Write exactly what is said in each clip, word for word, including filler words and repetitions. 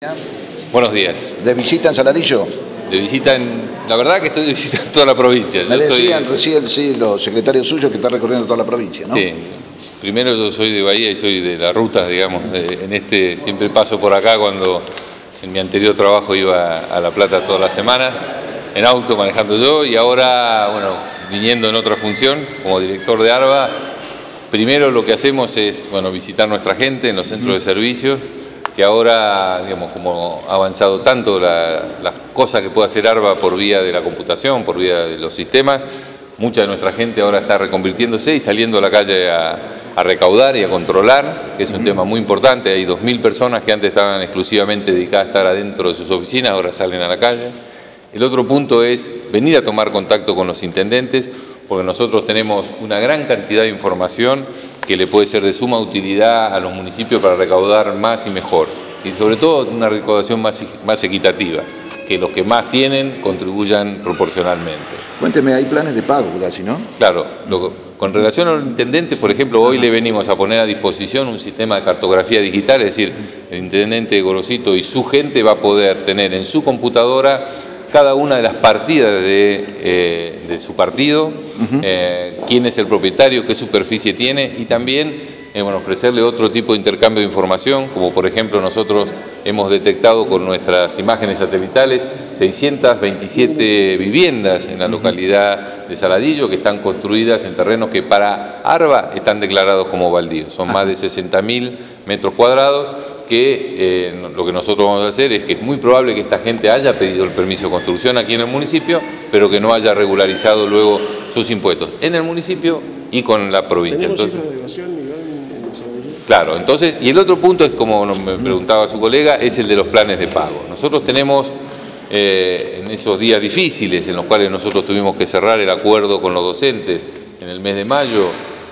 Buenos días. ¿De visita en Saladillo? De visita en... La verdad que estoy de visita en toda la provincia. Me yo decían soy... recién, sí, los secretarios suyos que están recorriendo toda la provincia, ¿no? Sí. Primero yo soy de Bahía y soy de la ruta, digamos. En este siempre paso por acá cuando en mi anterior trabajo iba a La Plata toda la semana, en auto manejando yo, y ahora, bueno, viniendo en otra función como director de ARBA, primero lo que hacemos es, bueno, visitar nuestra gente en los centros de servicio, que ahora, digamos, como ha avanzado tanto la, la cosa que puede hacer ARBA por vía de la computación, por vía de los sistemas, mucha de nuestra gente ahora está reconvirtiéndose y saliendo a la calle a, a recaudar y a controlar, que es un tema muy importante. Hay dos mil personas que antes estaban exclusivamente dedicadas a estar adentro de sus oficinas, ahora salen a la calle. El otro punto es venir a tomar contacto con los intendentes, porque nosotros tenemos una gran cantidad de información que le puede ser de suma utilidad a los municipios para recaudar más y mejor. Y sobre todo una recaudación más, más equitativa, que los que más tienen contribuyan proporcionalmente. Cuénteme, hay planes de pago, casi, ¿no? Claro, lo, con relación a los intendentes, por ejemplo, hoy le venimos a poner a disposición un sistema de cartografía digital, es decir, el intendente Gorosito y su gente va a poder tener en su computadora cada una de las partidas de, eh, de su partido, uh-huh. eh, quién es el propietario, qué superficie tiene, y también eh, bueno, ofrecerle otro tipo de intercambio de información, como por ejemplo nosotros hemos detectado con nuestras imágenes satelitales seiscientas veintisiete viviendas en la localidad de Saladillo que están construidas en terrenos que para ARBA están declarados como baldíos, son más de sesenta mil metros cuadrados, que eh, lo que nosotros vamos a hacer es que es muy probable que esta gente haya pedido el permiso de construcción aquí en el municipio, pero que no haya regularizado luego sus impuestos en el municipio y con la provincia. ¿Tenemos entonces, cifras de evasión, Iván, en Saladillo? Claro, entonces, y el otro punto es, como me preguntaba su colega, es el de los planes de pago. Nosotros tenemos, eh, en esos días difíciles en los cuales nosotros tuvimos que cerrar el acuerdo con los docentes en el mes de mayo,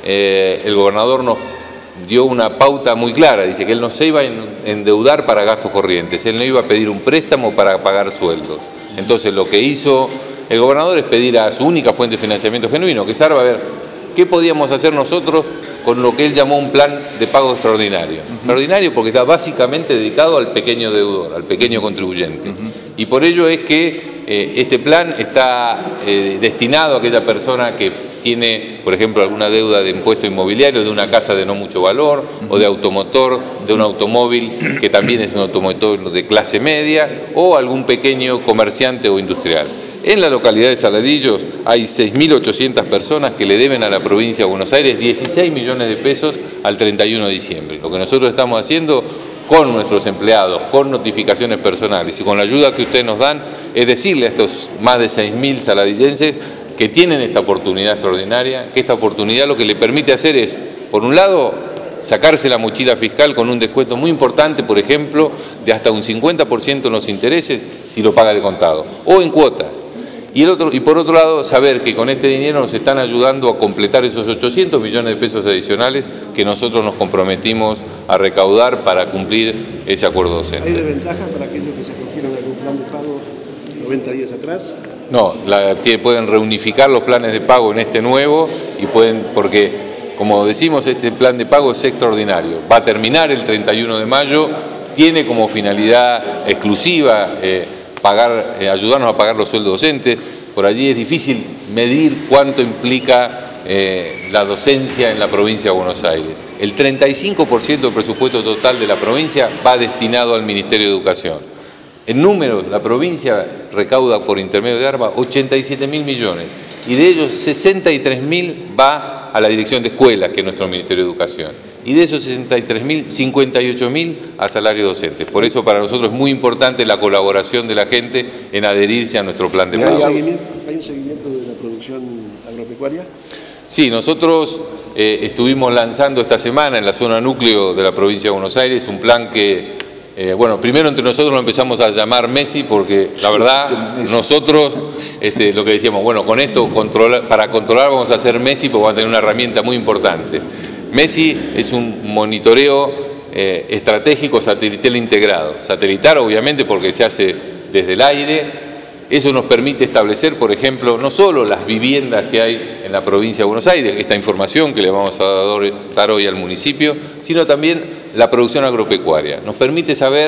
eh, el gobernador nos dio una pauta muy clara, dice que él no se iba a endeudar para gastos corrientes, él no iba a pedir un préstamo para pagar sueldos. Entonces lo que hizo el gobernador es pedir a su única fuente de financiamiento genuino, que es ARBA, a ver qué podíamos hacer nosotros con lo que él llamó un plan de pago extraordinario. Uh-huh. Extraordinario porque está básicamente dedicado al pequeño deudor, al pequeño contribuyente. Uh-huh. Y por ello es que eh, este plan está eh, destinado a aquella persona que tiene, por ejemplo, alguna deuda de impuesto inmobiliario, de una casa de no mucho valor, uh-huh. o de automotor, de un automóvil que también es un automóvil de clase media, o algún pequeño comerciante o industrial. En la localidad de Saladillo hay seis mil ochocientas personas que le deben a la provincia de Buenos Aires dieciséis millones de pesos al treinta y uno de diciembre. Lo que nosotros estamos haciendo con nuestros empleados, con notificaciones personales y con la ayuda que ustedes nos dan, es decirle a estos más de seis mil saladillenses que tienen esta oportunidad extraordinaria, que esta oportunidad lo que le permite hacer es, por un lado, sacarse la mochila fiscal con un descuento muy importante, por ejemplo, de hasta un cincuenta por ciento en los intereses si lo paga de contado, o en cuotas. Y, el otro, y por otro lado, saber que con este dinero nos están ayudando a completar esos ochocientos millones de pesos adicionales que nosotros nos comprometimos a recaudar para cumplir ese acuerdo docente. ¿Hay desventajas para aquellos que se cogieron algún plan de pago noventa días atrás? No, la, pueden reunificar los planes de pago en este nuevo y pueden, porque como decimos, este plan de pago es extraordinario. Va a terminar el treinta y uno de mayo, tiene como finalidad exclusiva eh, pagar, eh, ayudarnos a pagar los sueldos docentes. Por allí es difícil medir cuánto implica eh, la docencia en la provincia de Buenos Aires. El treinta y cinco por ciento del presupuesto total de la provincia va destinado al Ministerio de Educación. En números, la provincia recauda por intermedio de ARBA ochenta y siete mil millones y de ellos sesenta y tres mil va a la Dirección de Escuelas, que es nuestro Ministerio de Educación. Y de esos sesenta y tres mil, cincuenta y ocho mil al salario docente. Por eso para nosotros es muy importante la colaboración de la gente en adherirse a nuestro plan de pago. ¿Hay un seguimiento, hay un seguimiento de la producción agropecuaria? Sí, nosotros eh, estuvimos lanzando esta semana en la zona núcleo de la provincia de Buenos Aires un plan que Eh, bueno, primero entre nosotros lo empezamos a llamar Messi porque la verdad nosotros este, lo que decíamos, bueno, con esto controla, para controlar vamos a hacer Messi porque vamos a tener una herramienta muy importante. Messi es un monitoreo eh, estratégico satelital integrado, satelital obviamente porque se hace desde el aire. Eso nos permite establecer, por ejemplo, no solo las viviendas que hay en la provincia de Buenos Aires, esta información que le vamos a dar hoy al municipio, sino también la producción agropecuaria. Nos permite saber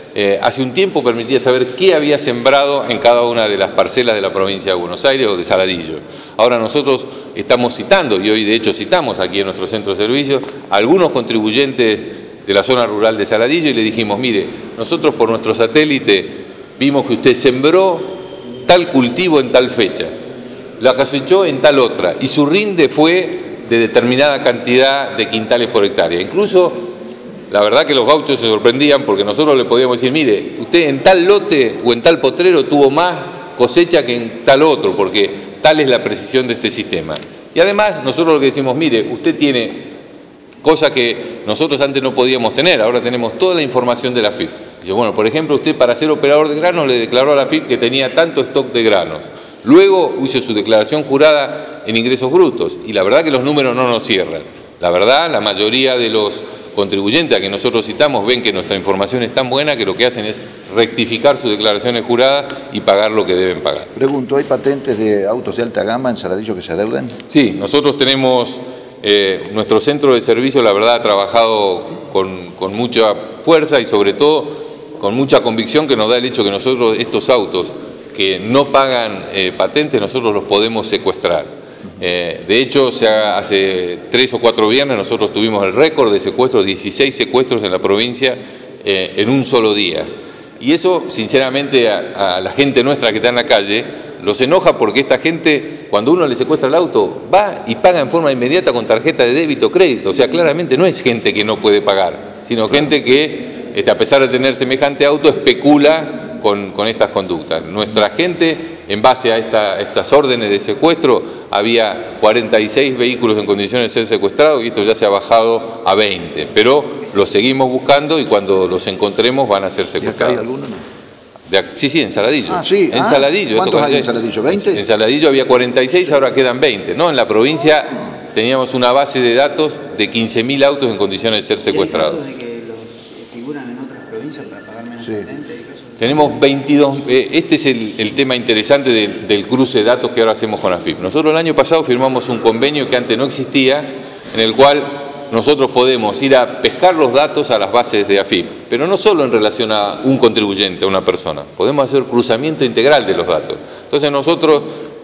eh, hace un tiempo permitía saber qué había sembrado en cada una de las parcelas de la provincia de Buenos Aires o de Saladillo. Ahora nosotros estamos citando, y hoy de hecho citamos aquí en nuestro centro de servicios, a algunos contribuyentes de la zona rural de Saladillo y le dijimos, mire, nosotros por nuestro satélite vimos que usted sembró tal cultivo en tal fecha, la cosechó en tal otra, y su rinde fue de determinada cantidad de quintales por hectárea. Incluso, la verdad que los gauchos se sorprendían porque nosotros le podíamos decir, mire, usted en tal lote o en tal potrero tuvo más cosecha que en tal otro, porque tal es la precisión de este sistema. Y además, nosotros lo que decimos, mire, usted tiene cosa que nosotros antes no podíamos tener, ahora tenemos toda la información de la A F I P. Dice, bueno, por ejemplo, usted para ser operador de granos le declaró a la A F I P que tenía tanto stock de granos. Luego hizo su declaración jurada en ingresos brutos y la verdad que los números no nos cierran. La verdad, la mayoría de los contribuyentes a que nosotros citamos ven que nuestra información es tan buena que lo que hacen es rectificar sus declaraciones juradas y pagar lo que deben pagar. Pregunto, ¿hay patentes de autos de alta gama en Saladillo que se adeudan? Sí, nosotros tenemos, eh, nuestro centro de servicio, la verdad, ha trabajado con, con mucha fuerza y sobre todo con mucha convicción que nos da el hecho que nosotros estos autos que no pagan eh, patentes, nosotros los podemos secuestrar. Eh, de hecho, se ha, hace tres o cuatro viernes nosotros tuvimos el récord de secuestros, dieciséis secuestros en la provincia eh, en un solo día. Y eso, sinceramente, a, a la gente nuestra que está en la calle, los enoja porque esta gente, cuando uno le secuestra el auto, va y paga en forma inmediata con tarjeta de débito o crédito. O sea, claramente no es gente que no puede pagar, sino gente que, este, a pesar de tener semejante auto, especula Con, con estas conductas. Nuestra gente, en base a esta, estas órdenes de secuestro, había cuarenta y seis vehículos en condiciones de ser secuestrados y esto ya se ha bajado a veinte, pero los seguimos buscando y cuando los encontremos van a ser secuestrados. ¿Y acá hay alguno, no? De, sí, sí, en Saladillo. Ah, sí. En ah, Saladillo. ¿Cuántos esto, hay en Saladillo? ¿veinte? En Saladillo había cuarenta y seis, ahora quedan veinte. ¿No? En la provincia teníamos una base de datos de quince mil autos en condiciones de ser secuestrados. ¿Y hay casos de que los figuran en otras provincias para pagar menos Sí. patente? Tenemos veintidós, eh, este es el, el tema interesante de, del cruce de datos que ahora hacemos con la A F I P. Nosotros el año pasado firmamos un convenio que antes no existía, en el cual nosotros podemos ir a pescar los datos a las bases de A F I P, pero no solo en relación a un contribuyente, a una persona, podemos hacer cruzamiento integral de los datos. Entonces nosotros,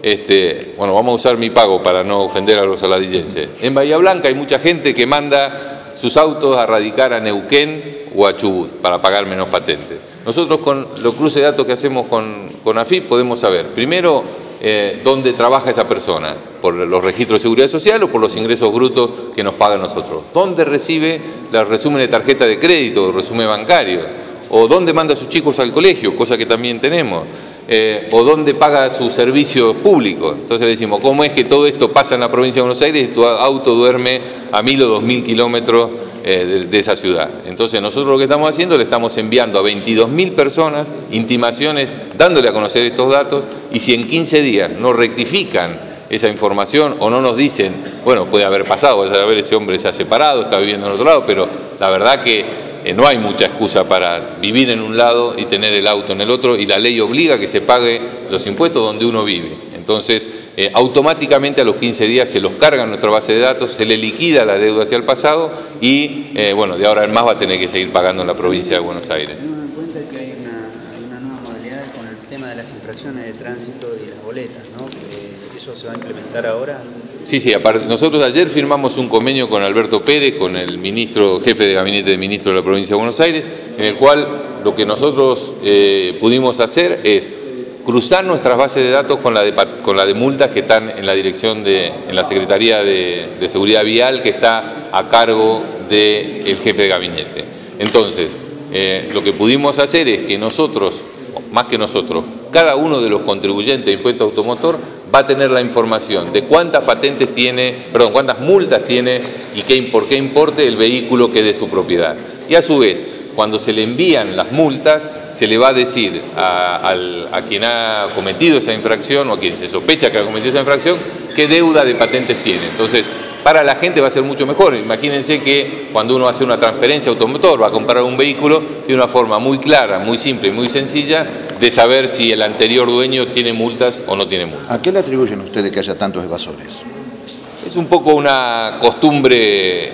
este, bueno, vamos a usar Mi Pago para no ofender a los saladillenses. En Bahía Blanca hay mucha gente que manda sus autos a radicar a Neuquén o a Chubut para pagar menos patentes. Nosotros con los cruces de datos que hacemos con, con A F I P podemos saber, primero, eh, dónde trabaja esa persona, por los registros de seguridad social o por los ingresos brutos que nos pagan nosotros, dónde recibe los resúmenes de tarjeta de crédito o resumen bancario, o dónde manda a sus chicos al colegio, cosa que también tenemos, eh, o dónde paga sus servicios públicos. Entonces le decimos, ¿cómo es que todo esto pasa en la provincia de Buenos Aires y tu auto duerme a mil o dos mil kilómetros De, de esa ciudad? Entonces nosotros lo que estamos haciendo, le estamos enviando a veintidós mil personas intimaciones, dándole a conocer estos datos, y si en quince días no rectifican esa información o no nos dicen, bueno, puede haber pasado, puede haber ese hombre se ha separado, está viviendo en otro lado, pero la verdad que eh, no hay mucha excusa para vivir en un lado y tener el auto en el otro, y la ley obliga que se pague los impuestos donde uno vive. Entonces, eh, automáticamente a los quince días se los carga en nuestra base de datos, se le liquida la deuda hacia el pasado y, eh, bueno, de ahora en más va a tener que seguir pagando en la provincia de Buenos Aires. Teniendo en cuenta que hay una, hay una nueva modalidad con el tema de las infracciones de tránsito y las boletas, ¿no? Que ¿eso se va a implementar ahora? Sí, sí, aparte, nosotros ayer firmamos un convenio con Alberto Pérez, con el ministro, jefe de gabinete del ministro de la provincia de Buenos Aires, en el cual lo que nosotros eh, pudimos hacer es cruzar nuestras bases de datos con la de, con la de multas que están en la dirección de, en la Secretaría de, de Seguridad Vial, que está a cargo del jefe de gabinete. Entonces, eh, lo que pudimos hacer es que nosotros, más que nosotros, cada uno de los contribuyentes de impuesto automotor va a tener la información de cuántas patentes tiene, perdón, cuántas multas tiene y qué, por qué importe el vehículo que es de su propiedad. Y a su vez, cuando se le envían las multas, se le va a decir a, al, a quien ha cometido esa infracción o a quien se sospecha que ha cometido esa infracción qué deuda de patentes tiene. Entonces, para la gente va a ser mucho mejor. Imagínense que cuando uno hace una transferencia automotor, va a comprar un vehículo, tiene una forma muy clara, muy simple y muy sencilla de saber si el anterior dueño tiene multas o no tiene multas. ¿A qué le atribuyen ustedes que haya tantos evasores? Es un poco una costumbre,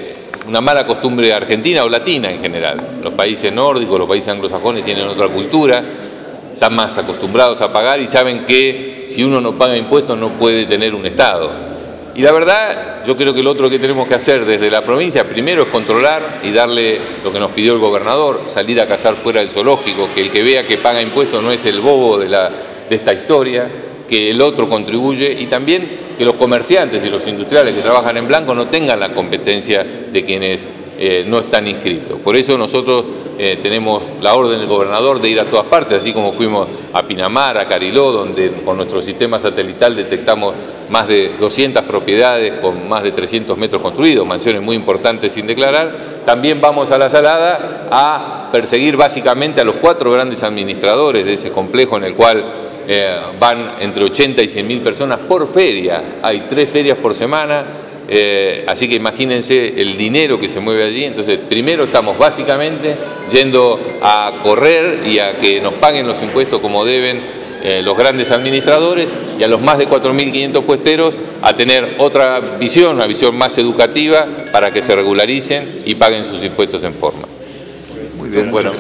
una mala costumbre argentina o latina en general. Los países nórdicos, los países anglosajones tienen otra cultura, están más acostumbrados a pagar y saben que si uno no paga impuestos no puede tener un Estado. Y la verdad, yo creo que lo otro que tenemos que hacer desde la provincia, primero es controlar y darle lo que nos pidió el gobernador, salir a cazar fuera del zoológico, que el que vea que paga impuestos no es el bobo de, la, de esta historia, que el otro contribuye, y también que los comerciantes y los industriales que trabajan en blanco no tengan la competencia de quienes eh, no están inscritos. Por eso nosotros eh, tenemos la orden del gobernador de ir a todas partes, así como fuimos a Pinamar, a Cariló, donde con nuestro sistema satelital detectamos más de doscientas propiedades con más de trescientos metros construidos, mansiones muy importantes sin declarar. También vamos a La Salada a perseguir básicamente a los cuatro grandes administradores de ese complejo en el cual eh, van entre ochenta y cien mil personas por feria. Hay tres ferias por semana, eh, así que imagínense el dinero que se mueve allí. Entonces, primero estamos básicamente yendo a correr y a que nos paguen los impuestos como deben eh, los grandes administradores, y a los más de cuatro mil quinientos puesteros a tener otra visión, una visión más educativa para que se regularicen y paguen sus impuestos en forma. Muy bien, bueno.